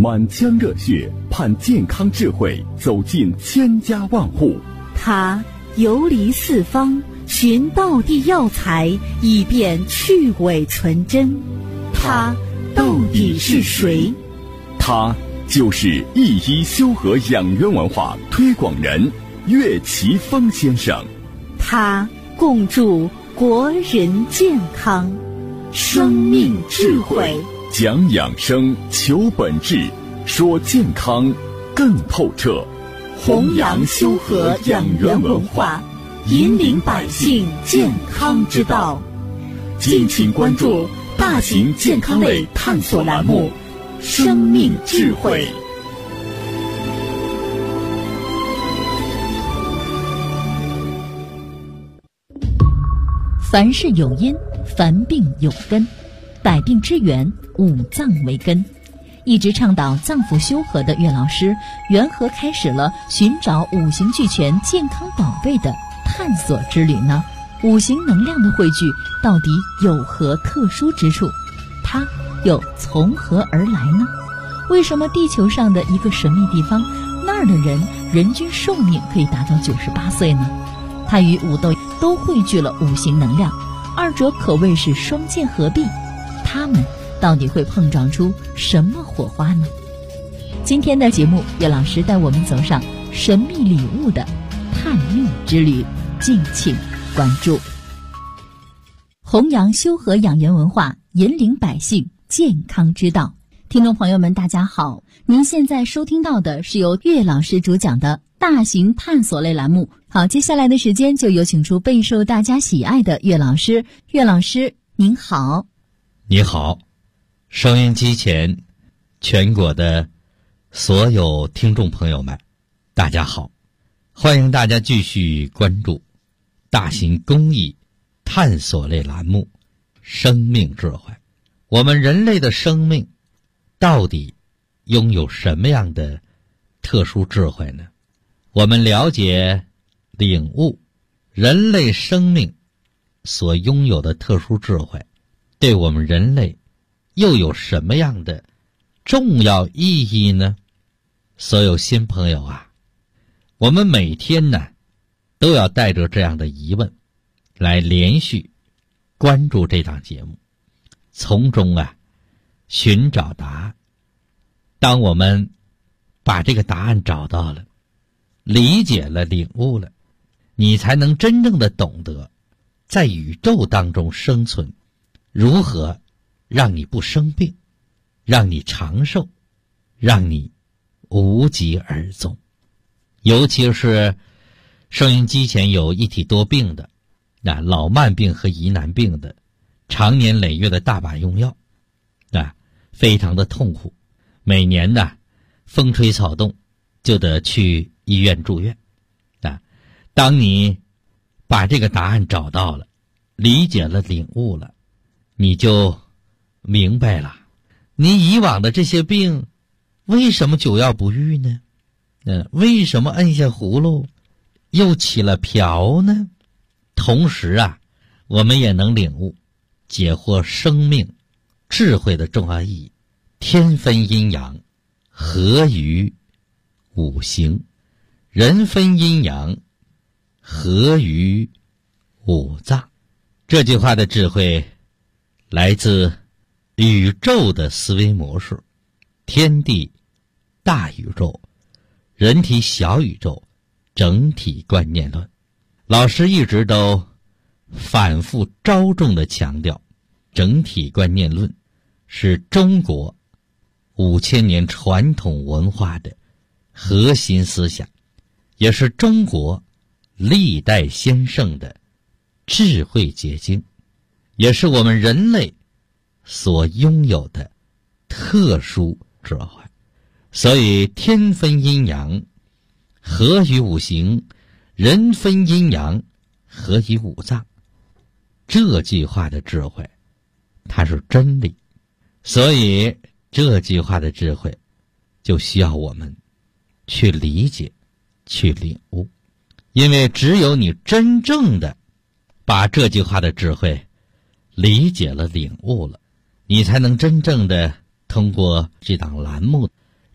满腔热血盼健康智慧走进千家万户。 他游离四方，寻道地药材，以便去伪存真。他到底是谁？ 他就是一医修和养元文化推广人岳奇峰先生。 他共筑国人健康，生命智慧， 讲养生，求本质，说健康更透彻， 弘扬修和养元文化，引领百姓健康之道。敬请关注大型健康类探索栏目《生命智慧》。 凡事有因，凡病有根，百病之源，五脏为根。一直倡导脏腑修和的岳老师，缘何开始了寻找五行俱全健康宝贝的探索之旅呢？五行能量的汇聚到底有何特殊之处？它又从何而来呢？为什么地球上的一个神秘地方，那儿的人人均寿命可以达到98岁呢？它与五斗都汇聚了五行能量，二者可谓是双剑合璧。它们到底会碰撞出什么火花呢？今天的节目，岳老师带我们走上神秘礼物的探秘之旅，敬请关注。弘扬修和养元文化，引领百姓健康之道。听众朋友们大家好，您现在收听到的是由岳老师主讲的大型探索类栏目。好，接下来的时间就有请出备受大家喜爱的岳老师。岳老师您好。 你好，收音机前全国的所有听众朋友们大家好，欢迎大家继续关注大型公益探索类栏目《生命智慧》。我们人类的生命到底拥有什么样的特殊智慧呢？我们了解领悟人类生命所拥有的特殊智慧，对我们人类又有什么样的重要意义呢？所有新朋友啊，我们每天呢都要带着这样的疑问来连续关注这档节目，从中寻找答案。当我们把这个答案找到了，理解了，领悟了，你才能真正的懂得在宇宙当中生存如何让你不生病，让你长寿，让你无疾而终。尤其是收音机前有一体多病的，老慢病和疑难病的，常年累月的大把用药，非常的痛苦。每年风吹草动就得去医院住院。当你把这个答案找到了，理解了，领悟了，你就明白了，你以往的这些病为什么久药不愈呢？为什么摁下葫芦又起了瓢呢？同时我们也能领悟解惑生命智慧的重要意义。天分阴阳，合于五行；人分阴阳，合于五脏。这句话的智慧来自宇宙的思维模式，天地大宇宙，人体小宇宙，整体观念论。老师一直都反复着重地强调，整体观念论是中国5000年传统文化的核心思想，也是中国历代先圣的智慧结晶，也是我们人类所拥有的特殊智慧。所以天分阴阳，合于五行；人分阴阳，合于五脏。这句话的智慧它是真理，所以这句话的智慧就需要我们去理解，去领悟。因为只有你真正的把这句话的智慧理解了，领悟了，你才能真正的通过这档栏目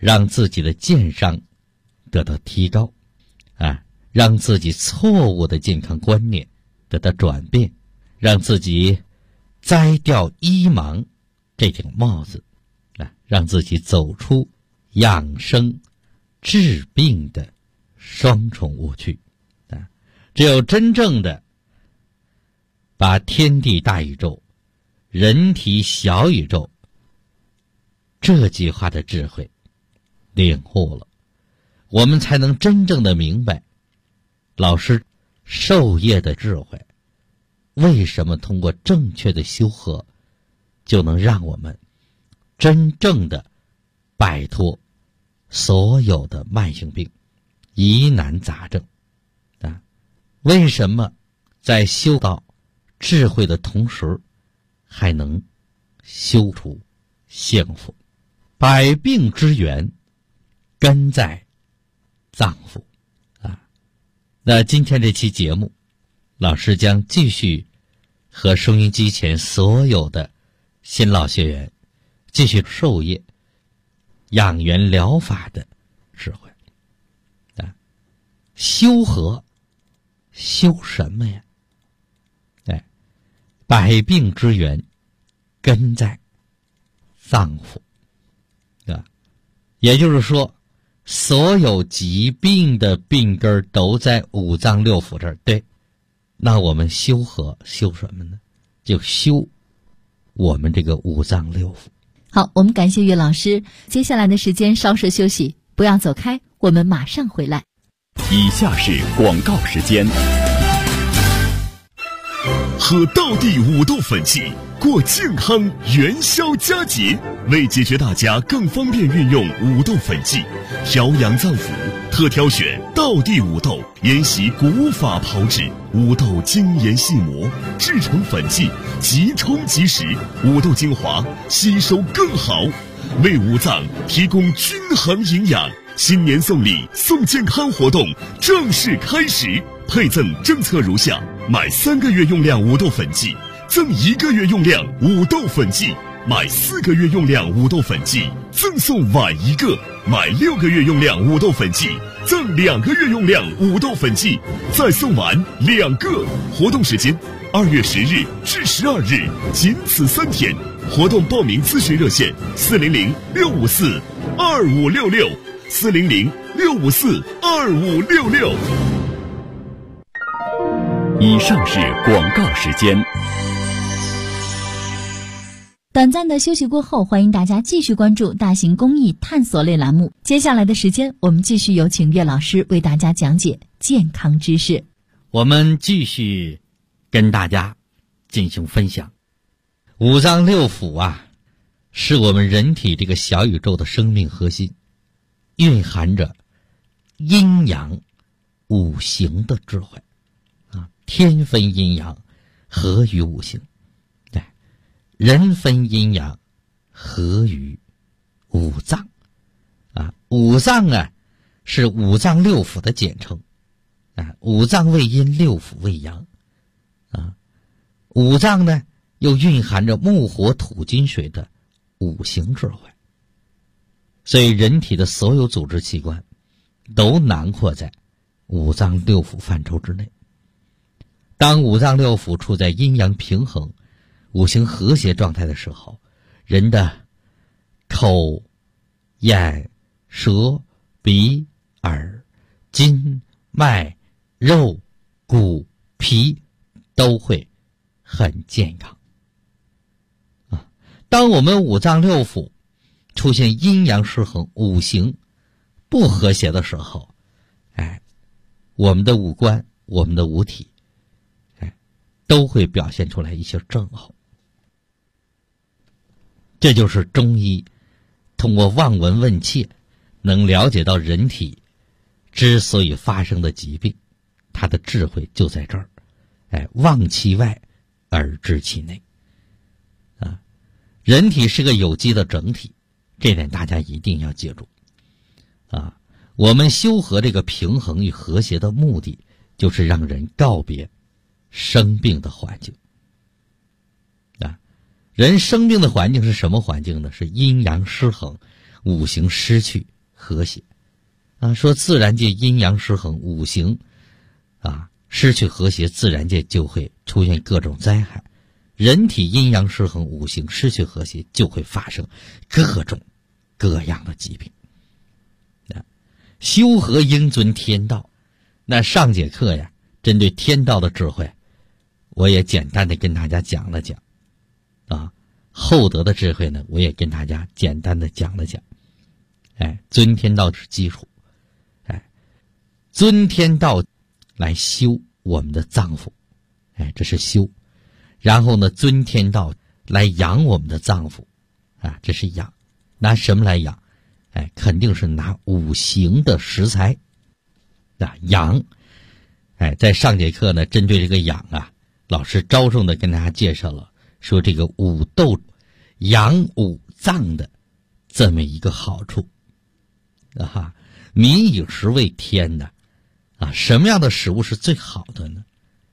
让自己的健伤得到提高，让自己错误的健康观念得到转变，让自己摘掉医盲这顶帽子，让自己走出养生治病的双重误区。只有真正的把天地大宇宙、人体小宇宙这句话的智慧领悟了，我们才能真正的明白老师授业的智慧，为什么通过正确的修和就能让我们真正的摆脱所有的慢性病、疑难杂症。为什么在修到智慧的同时还能修除幸福？百病之源根在脏腑。那今天这期节目，老师将继续和收音机前所有的新老学员继续授业养元疗法的智慧。修和修什么呀？百病之源根在脏腑，也就是说，所有疾病的病根都在五脏六腑这儿。对，那我们修和修什么呢？就修我们这个五脏六腑。 好，我们感谢岳老师。接下来的时间稍事休息，不要走开，我们马上回来。 以下是广告时间。喝道地五豆粉剂，过健康元宵佳节。为解决大家更方便运用五豆粉剂，调养脏腑，特挑选道地五豆，沿袭古法炮制，五豆精研细磨，制成粉剂，即冲即食，五豆精华吸收更好，为五脏提供均衡营养。新年送礼送健康活动正式开始，配赠政策如下：买3个月用量五豆粉剂赠1个月用量五豆粉剂，买4个月用量五豆粉剂赠送碗1个，买6个月用量五豆粉剂赠2个月用量五豆粉剂，再送碗2个。活动时间2月10日至12日，仅此3天。活动报名咨询热线400-654-2566，400-654-2566。以上是广告时间。 短暂的休息过后，欢迎大家继续关注大型公益探索类栏目。接下来的时间，我们继续有请岳老师为大家讲解健康知识。 我们继续跟大家进行分享。五脏六腑是我们人体这个小宇宙的生命核心，蕴含着阴阳五行的智慧天分阴阳，合于五行；人分阴阳，合于五脏。五脏是五脏六腑的简称。五脏为阴，六腑为阳。五脏呢，又蕴含着木火土金水的五行智慧。所以人体的所有组织器官都囊括在五脏六腑范畴之内。当五脏六腑处在阴阳平衡、五行和谐状态的时候，人的口、眼、舌、鼻、耳、筋、脉、肉、骨、皮都会很健康。当我们五脏六腑出现阴阳失衡、五行不和谐的时候，我们的五官、我们的五体都会表现出来一些症候。这就是中医通过望闻问切能了解到人体之所以发生的疾病，它的智慧就在这儿。望其外而知其内。人体是个有机的整体，这点大家一定要记住。我们修和这个平衡与和谐的目的，就是让人告别生病的环境。人生病的环境是什么环境呢？是阴阳失衡、五行失去、 和谐啊。说自然界阴阳失衡，五行啊失去和谐，自然界就会出现各种灾害；人体阴阳失衡，五行失去和谐，就会发生各种各样的疾病。修和应遵天道。那上节课呀，针对天道的智慧，我也简单的跟大家讲了讲啊。厚德的智慧呢，我也跟大家简单的讲了讲。遵天道是基础，遵天道来修我们的脏腑，这是修。然后呢，遵天道来养我们的脏腑，这是养。拿什么来养？肯定是拿五行的食材养。在上节课呢，针对这个养老师着重的跟大家介绍了，说这个五斗养五脏的这么一个好处民以食为天的什么样的食物是最好的呢？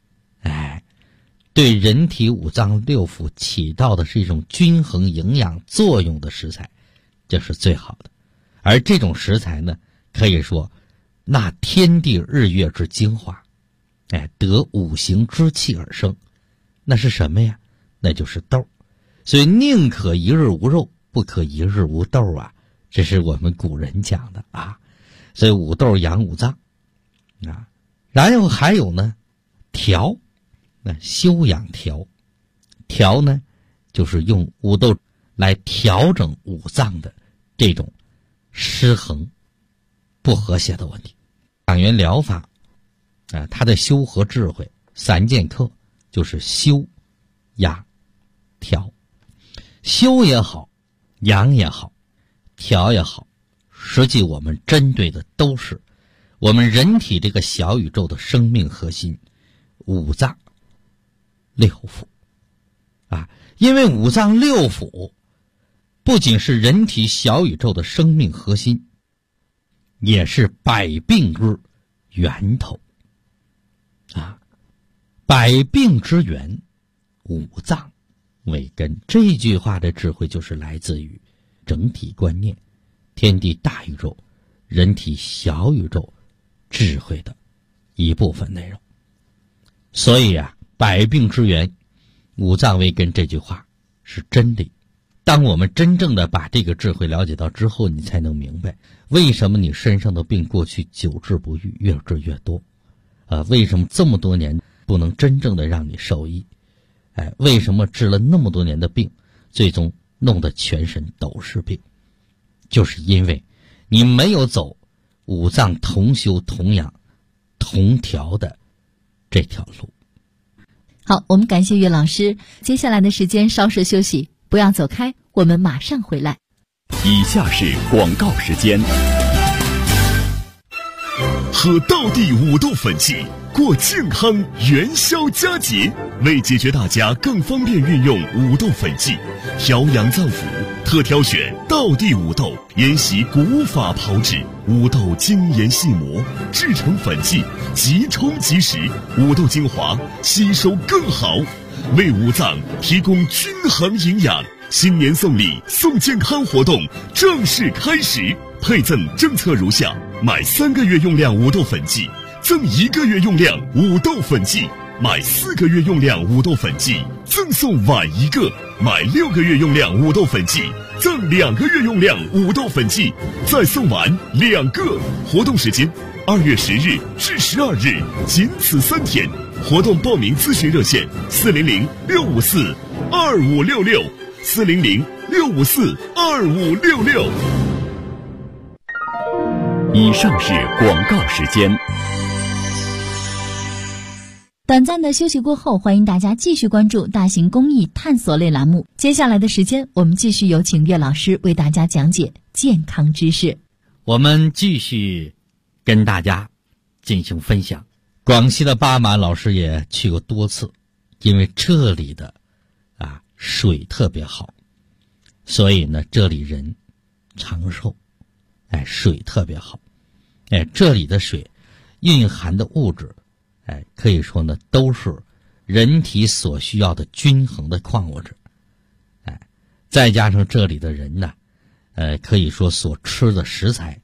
对人体五脏六腑起到的是一种均衡营养作用的食材，这是最好的。而这种食材呢，可以说纳天地日月之精华，得五行之气而生。那是什么呀？那就是豆。所以宁可一日无肉，不可一日无豆这是我们古人讲的所以五豆养五脏然后还有呢，调，修养调。调呢，就是用五豆来调整五脏的这种失衡不和谐的问题。养元疗法它的修和智慧3剑客就是修养调。修也好，养也好，调也好，实际我们针对的都是我们人体这个小宇宙的生命核心，五脏六腑因为五脏六腑不仅是人体小宇宙的生命核心，也是百病之源头百病之源，五脏为根。这句话的智慧就是来自于整体观念，天地大宇宙，人体小宇宙智慧的一部分内容。所以百病之源，五脏为根这句话是真理。当我们真正的把这个智慧了解到之后，你才能明白为什么你身上的病过去久治不愈，越治越多为什么这么多年不能真正的让你受益为什么治了那么多年的病，最终弄得全身都是病，就是因为你没有走五脏同修同养同调的这条路。 好，我们感谢岳老师。接下来的时间稍事休息，不要走开，我们马上回来。 以下是广告时间。喝道地五豆粉剂，过健康元宵佳节。为解决大家更方便运用五豆粉剂，调养脏腑，特挑选道地五豆，沿袭古法炮制，五豆精研细磨，制成粉剂，即冲即食，五豆精华吸收更好，为五脏提供均衡营养。新年送礼送健康活动正式开始，配赠政策如下：买3个月用量五豆粉剂赠1个月用量五豆粉剂，买4个月用量五豆粉剂赠送碗1个，买6个月用量五豆粉剂赠2个月用量五豆粉剂，再送碗2个。活动时间2月10日至12日，仅此3天。活动报名咨询热线400-654-2566，400-654-2566。以上是广告时间。 短暂的休息过后，欢迎大家继续关注大型公益探索类栏目。接下来的时间，我们继续有请岳老师为大家讲解健康知识。 我们继续跟大家进行分享。广西的巴马老师也去过多次，因为这里的水特别好，所以呢这里人长寿。水特别好。这里的水蕴含的物质可以说呢都是人体所需要的均衡的矿物质。再加上这里的人呢可以说所吃的食材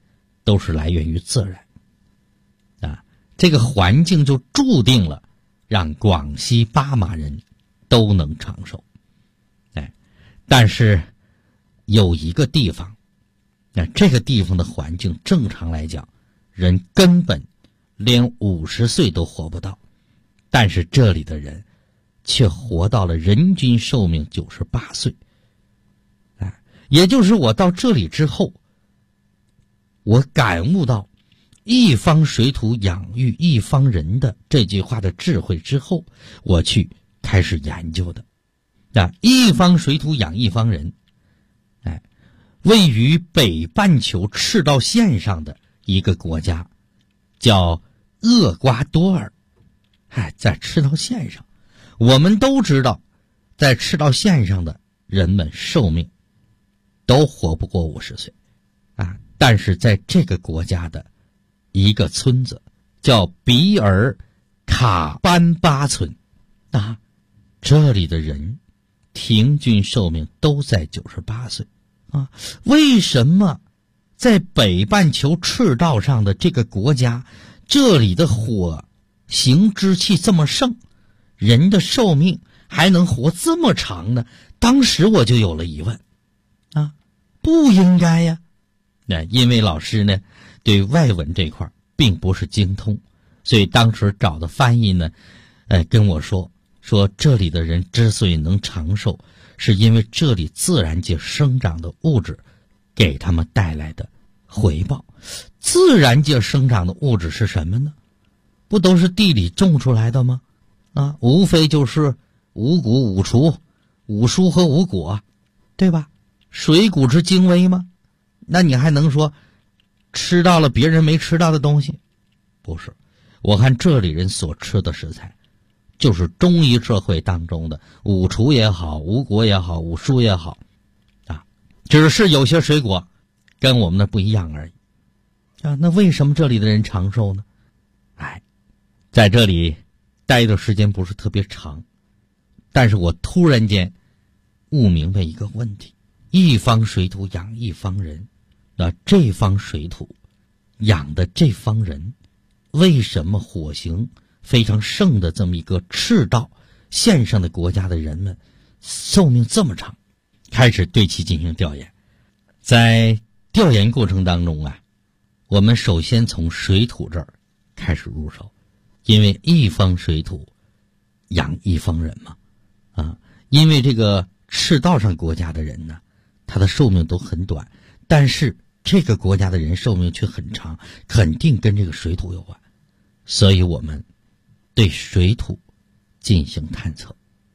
都是来源于自然。这个环境就注定了让广西巴马人都能长寿。但是有一个地方，这个地方的环境正常来讲，人根本连50岁都活不到，但是这里的人却活到了人均寿命98岁。也就是我到这里之后，我感悟到一方水土养育一方人的这句话的智慧之后，我去开始研究的。一方水土养一方人，位于北半球赤道线上的一个国家叫厄瓜多尔。在赤道线上，我们都知道，在赤道线上的人们寿命都活不过50岁但是在这个国家的一个村子叫比尔卡班巴村这里的人平均寿命都在98岁为什么在北半球赤道上的这个国家，这里的火行之气这么盛，人的寿命还能活这么长呢？当时我就有了疑问不应该呀。因为老师呢对外文这块并不是精通，所以当时找的翻译呢跟我说这里的人之所以能长寿，是因为这里自然界生长的物质给他们带来的回报。自然界生长的物质是什么呢？不都是地里种出来的吗？无非就是五谷五锄、五蔬和五果，对吧？水谷之精微吗？那你还能说吃到了别人没吃到的东西？不是，我看这里人所吃的食材就是中医社会当中的五锄也好，五果也好，五蔬也好只是有些水果跟我们的不一样而已那为什么这里的人长寿呢？在这里待的时间不是特别长，但是我突然间悟明白一个问题：一方水土养一方人，那这方水土养的这方人，为什么火星非常盛的这么一个赤道线上的国家的人们寿命这么长？开始对其进行调研。在调研过程当中我们首先从水土这儿开始入手，因为一方水土养一方人嘛因为这个赤道上国家的人呢，他的寿命都很短，但是这个国家的人寿命却很长，肯定跟这个水土有关，所以我们对水土进行探测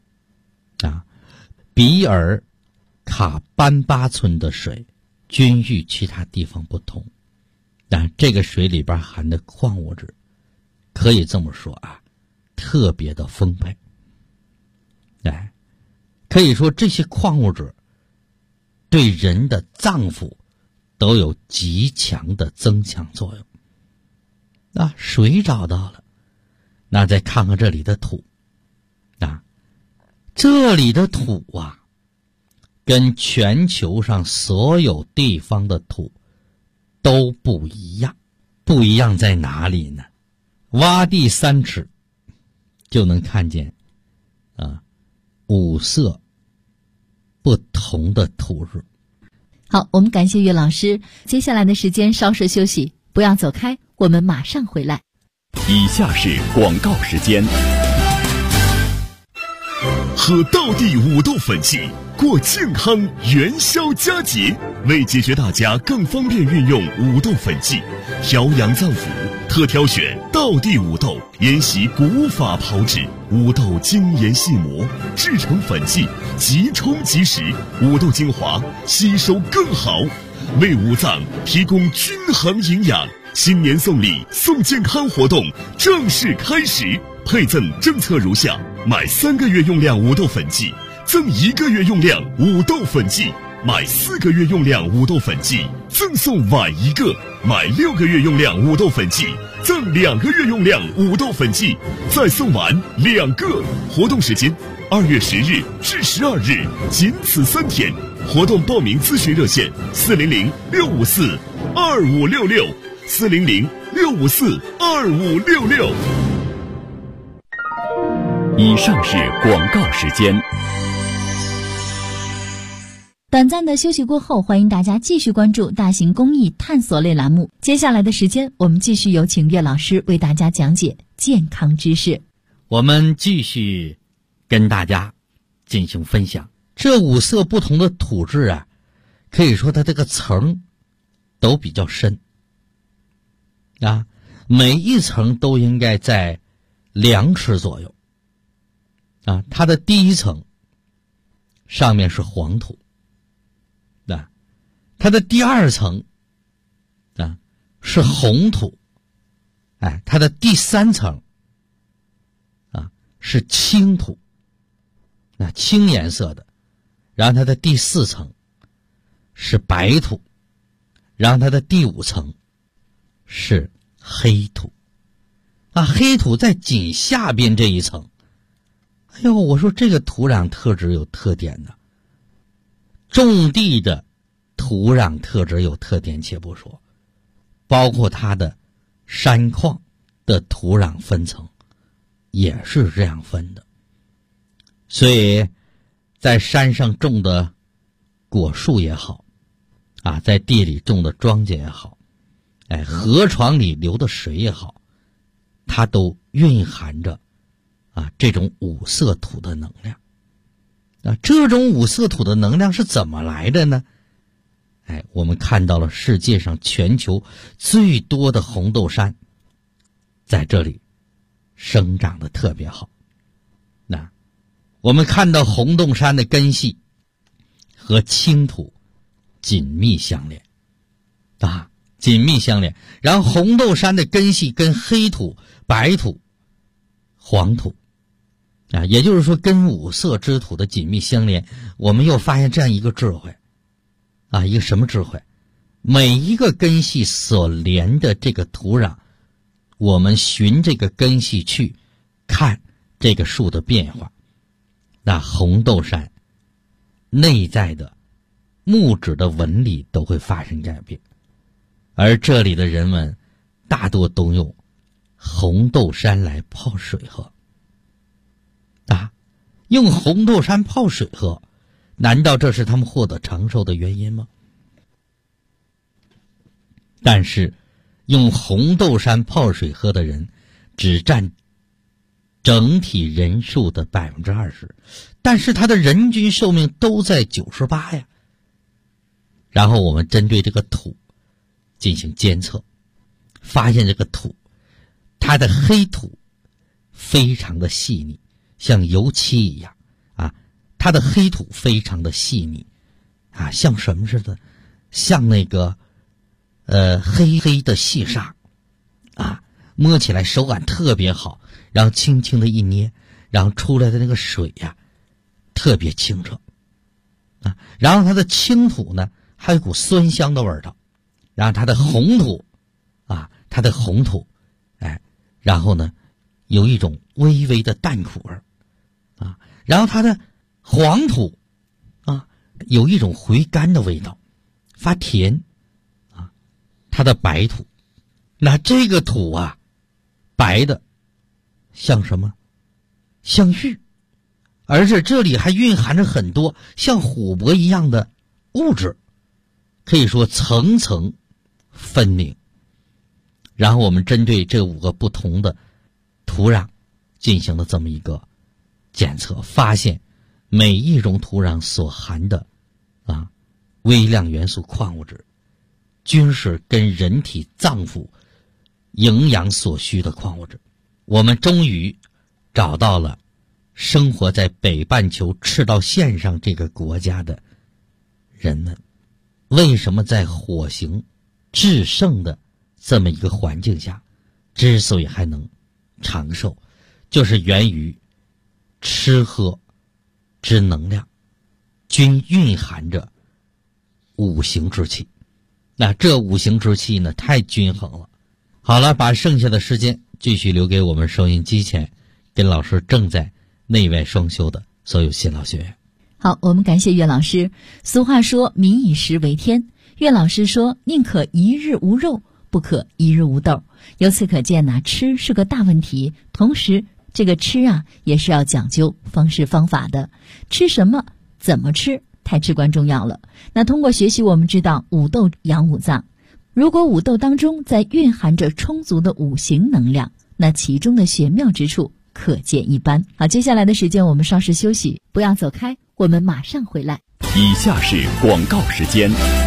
比尔卡班巴村的水均与其他地方不同，但这个水里边含的矿物质可以这么说特别的丰沛可以说这些矿物质对人的脏腑都有极强的增强作用水找到了，那再看看这里的土这里的土跟全球上所有地方的土都不一样。不一样在哪里呢？挖地3尺就能看见5色不同的土质。 好，我们感谢岳老师。接下来的时间稍事休息，不要走开，我们马上回来。 以下是广告时间。喝道地五豆粉剂，过健康元宵佳节。为解决大家更方便运用五豆粉剂，调养脏腑，特挑选道地五豆，沿袭古法炮制，五豆精研细磨，制成粉剂，即冲即食，五豆精华吸收更好，为五脏提供均衡营养。新年送礼送健康活动正式开始，配赠政策如下：买3个月用量五豆粉剂赠1个月用量五豆粉剂，买4个月用量五豆粉剂赠送碗1个，买6个月用量五豆粉剂赠2个月用量五豆粉剂，再送碗2个。活动时间2月10日至12日，仅此3天。 活动报名咨询热线：400-654-2566，400-654-2566。以上是广告时间。 短暂的休息过后，欢迎大家继续关注大型公益探索类栏目。接下来的时间，我们继续有请岳老师为大家讲解健康知识。 我们继续跟大家进行分享。这五色不同的土质啊，可以说它这个层都比较深啊，每一层都应该在2尺左右啊。它的第一层上面是黄土啊，它的第2层啊是红土，哎，它的第3层啊是青土，那青颜色的。然后它的第4层是白土，然后它的第5层是黑土啊，黑土在紧下边这一层。哎呦，我说这个土壤特质有特点呢。种地的土壤特质有特点且不说，包括它的山矿的土壤分层也是这样分的。所以在山上种的果树也好啊，在地里种的庄稼也好，哎，河床里流的水也好，它都蕴含着啊这种五色土的能量。啊，这种五色土的能量是怎么来的呢？哎，我们看到了世界上全球最多的红豆杉在这里生长的特别好。那我们看到红豆杉的根系和青土紧密相连啊，紧密相连。然后红豆杉的根系跟黑土、白土、黄土啊，也就是说跟五色之土的紧密相连。我们又发现这样一个智慧啊，一个什么智慧？每一个根系所连的这个土壤，我们循这个根系去看这个树的变化。那红豆杉内在的木质的纹理都会发生改变，而这里的人们大多都用红豆杉来泡水喝啊，用红豆杉泡水喝，难道这是他们获得长寿的原因吗？但是用红豆杉泡水喝的人只占整体人数的 20%， 但是他的人均寿命都在98呀。然后我们针对这个土进行监测，发现这个土它的黑土非常的细腻，像油漆一样啊，它的黑土非常的细腻啊，像什么似的？像那个黑黑的细沙啊，摸起来手感特别好，然后轻轻的一捏，然后出来的那个水呀特别清澈啊。然后它的青土呢还有股酸香的味道，然后它的红土啊，它的红土哎，然后呢有一种微微的淡苦味啊，然后它的黄土啊有一种回甘的味道，发甜啊，它的白土，那这个土啊白的像什么？像玉，而且这里还蕴含着很多像琥珀一样的物质，可以说层层分明。然后我们针对这5个不同的土壤进行了这么一个检测，发现每一种土壤所含的微量元素矿物质均是跟人体脏腑营养所需的矿物质。我们终于找到了生活在北半球赤道线上这个国家的人们为什么在火星制胜的这么一个环境下之所以还能长寿，就是源于吃喝之能量均蕴含着五行之气。那这五行之气呢太均衡了。好了，把剩下的时间继续留给我们收音机前跟老师正在内外双修的所有新老学员。 好，我们感谢岳老师。俗话说民以食为天，岳老师说宁可一日无肉，不可一日无豆。由此可见呢，吃是个大问题，同时这个吃啊也是要讲究方式方法的，吃什么怎么吃太至关重要了。那通过学习我们知道五豆养五脏，如果五豆当中在蕴含着充足的五行能量，那其中的玄妙之处可见一斑。好，接下来的时间我们稍事休息，不要走开，我们马上回来。 以下是广告时间。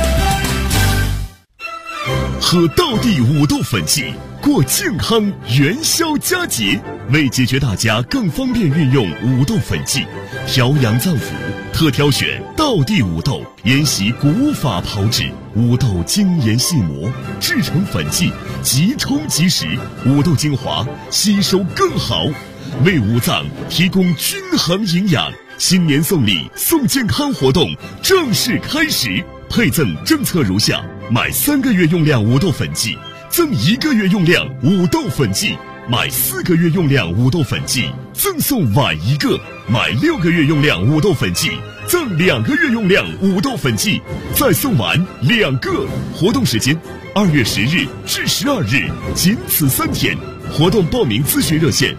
喝道地五豆粉剂，过健康元宵佳节。为解决大家更方便运用五豆粉剂，调养脏腑，特挑选道地五豆，沿袭古法炮制，五豆精研细磨，制成粉剂，即冲即食，五豆精华吸收更好，为五脏提供均衡营养。新年送礼送健康活动正式开始，配赠政策如下：买3个月用量五豆粉剂赠1个月用量五豆粉剂，买4个月用量五豆粉剂赠送碗1个，买6个月用量五豆粉剂赠2个月用量五豆粉剂，再送碗2个。活动时间2月10日至12日，仅此3天。活动报名咨询热线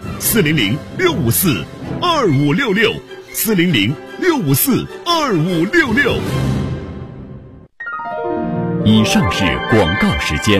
400-654-2566，400-654-2566。以上是广告时间。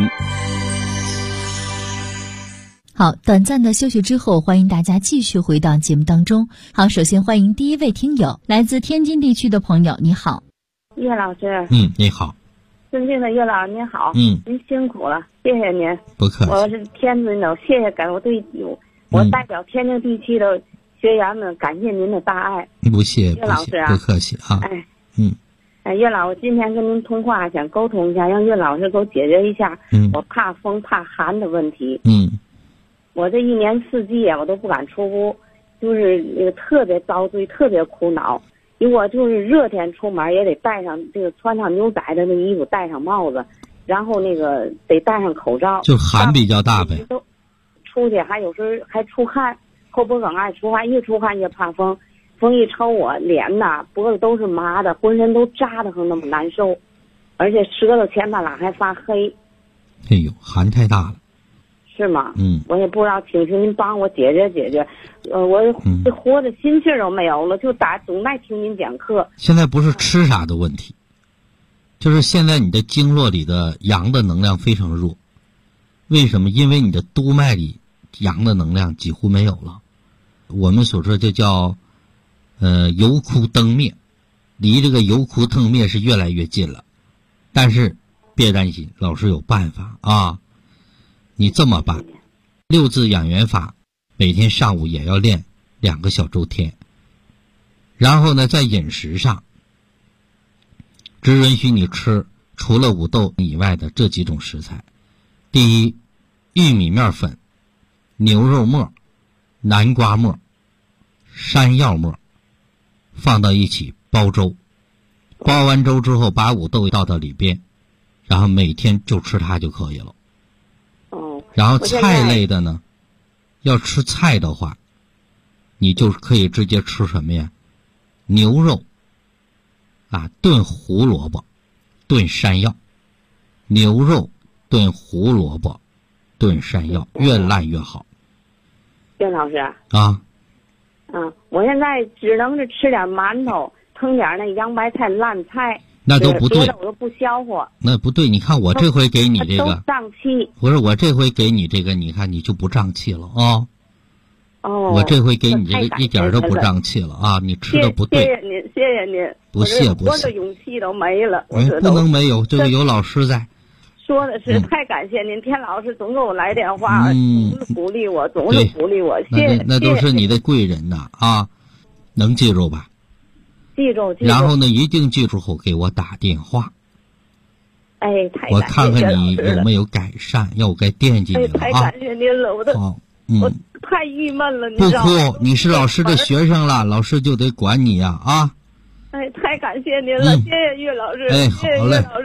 好，短暂的休息之后，欢迎大家继续回到节目当中。好，首先欢迎第一位听友，来自天津地区的朋友，你好。 岳老师。 你好。 尊敬的岳老师您好。您辛苦了，谢谢您。 不客气。 我是天津的，谢谢我代表天津地区的学员们感谢您的大爱。 不谢岳老师啊， 不客气啊。 岳老，我今天跟您通话，想沟通一下，让岳老师给我解决一下我怕风怕寒的问题。我这一年四季啊，我都不敢出屋，就是那个特别遭罪，特别苦恼。因为我就是热天出门也得戴上这个穿上牛仔的那衣服，戴上帽子，然后那个得戴上口罩。 就寒比较大呗。 都出去还有时候还出汗，后脖梗爱出汗，越出汗越怕风，风一抽我脸呐脖子都是麻的，浑身都扎得很那么难受，而且舌头前半拉还发黑。 哎呦，寒太大了。 是吗？我也不知道，请您帮我解决解决。我这活的心气儿都没有了，就总爱听您讲课。 现在不是吃啥的问题，就是现在你的经络里的阳的能量非常弱。为什么？因为你的督脉里阳的能量几乎没有了。我们所说就叫油枯灯灭，离这个油枯灯灭是越来越近了。但是别担心，老师有办法啊。你这么办，6字养元法每天上午也要练2个小周天。然后呢，在饮食上只允许你吃除了五豆以外的这几种食材。第一，玉米面粉、牛肉末、南瓜末、山药末放到一起煲粥，煲完粥之后把五豆倒到里边，然后每天就吃它就可以了。然后菜类的呢，要吃菜的话，你就可以直接吃什么呀？牛肉炖胡萝卜炖山药，牛肉炖胡萝卜炖山药，越烂越好。 岳老师我现在只能是吃点馒头，腾点那洋白菜烂菜， 那都不对， 我都不消化。 那不对，你看我这回给你这个都胀气。 不是，我这回给你这个，你看你就不胀气了啊。我这回给你这个一点都不胀气了啊！你吃的不对。 谢谢您，谢谢您。 不谢。 我的勇气都没了。 不能没有，这个有老师在。 说的是太感谢您，田老师总给我来电话，总是鼓励我，总是鼓励我，谢谢。 那都是你的贵人呐啊！能记住吧？ 记住。 然后呢，一定记住后给我打电话。 太感谢我看看你有没有改善，要我该惦记你了啊！ 太感谢您了，我太郁闷了，你知道吗？ 不哭，你是老师的学生了，老师就得管你呀啊！ 太感谢您了，谢谢岳老师，谢谢岳老师。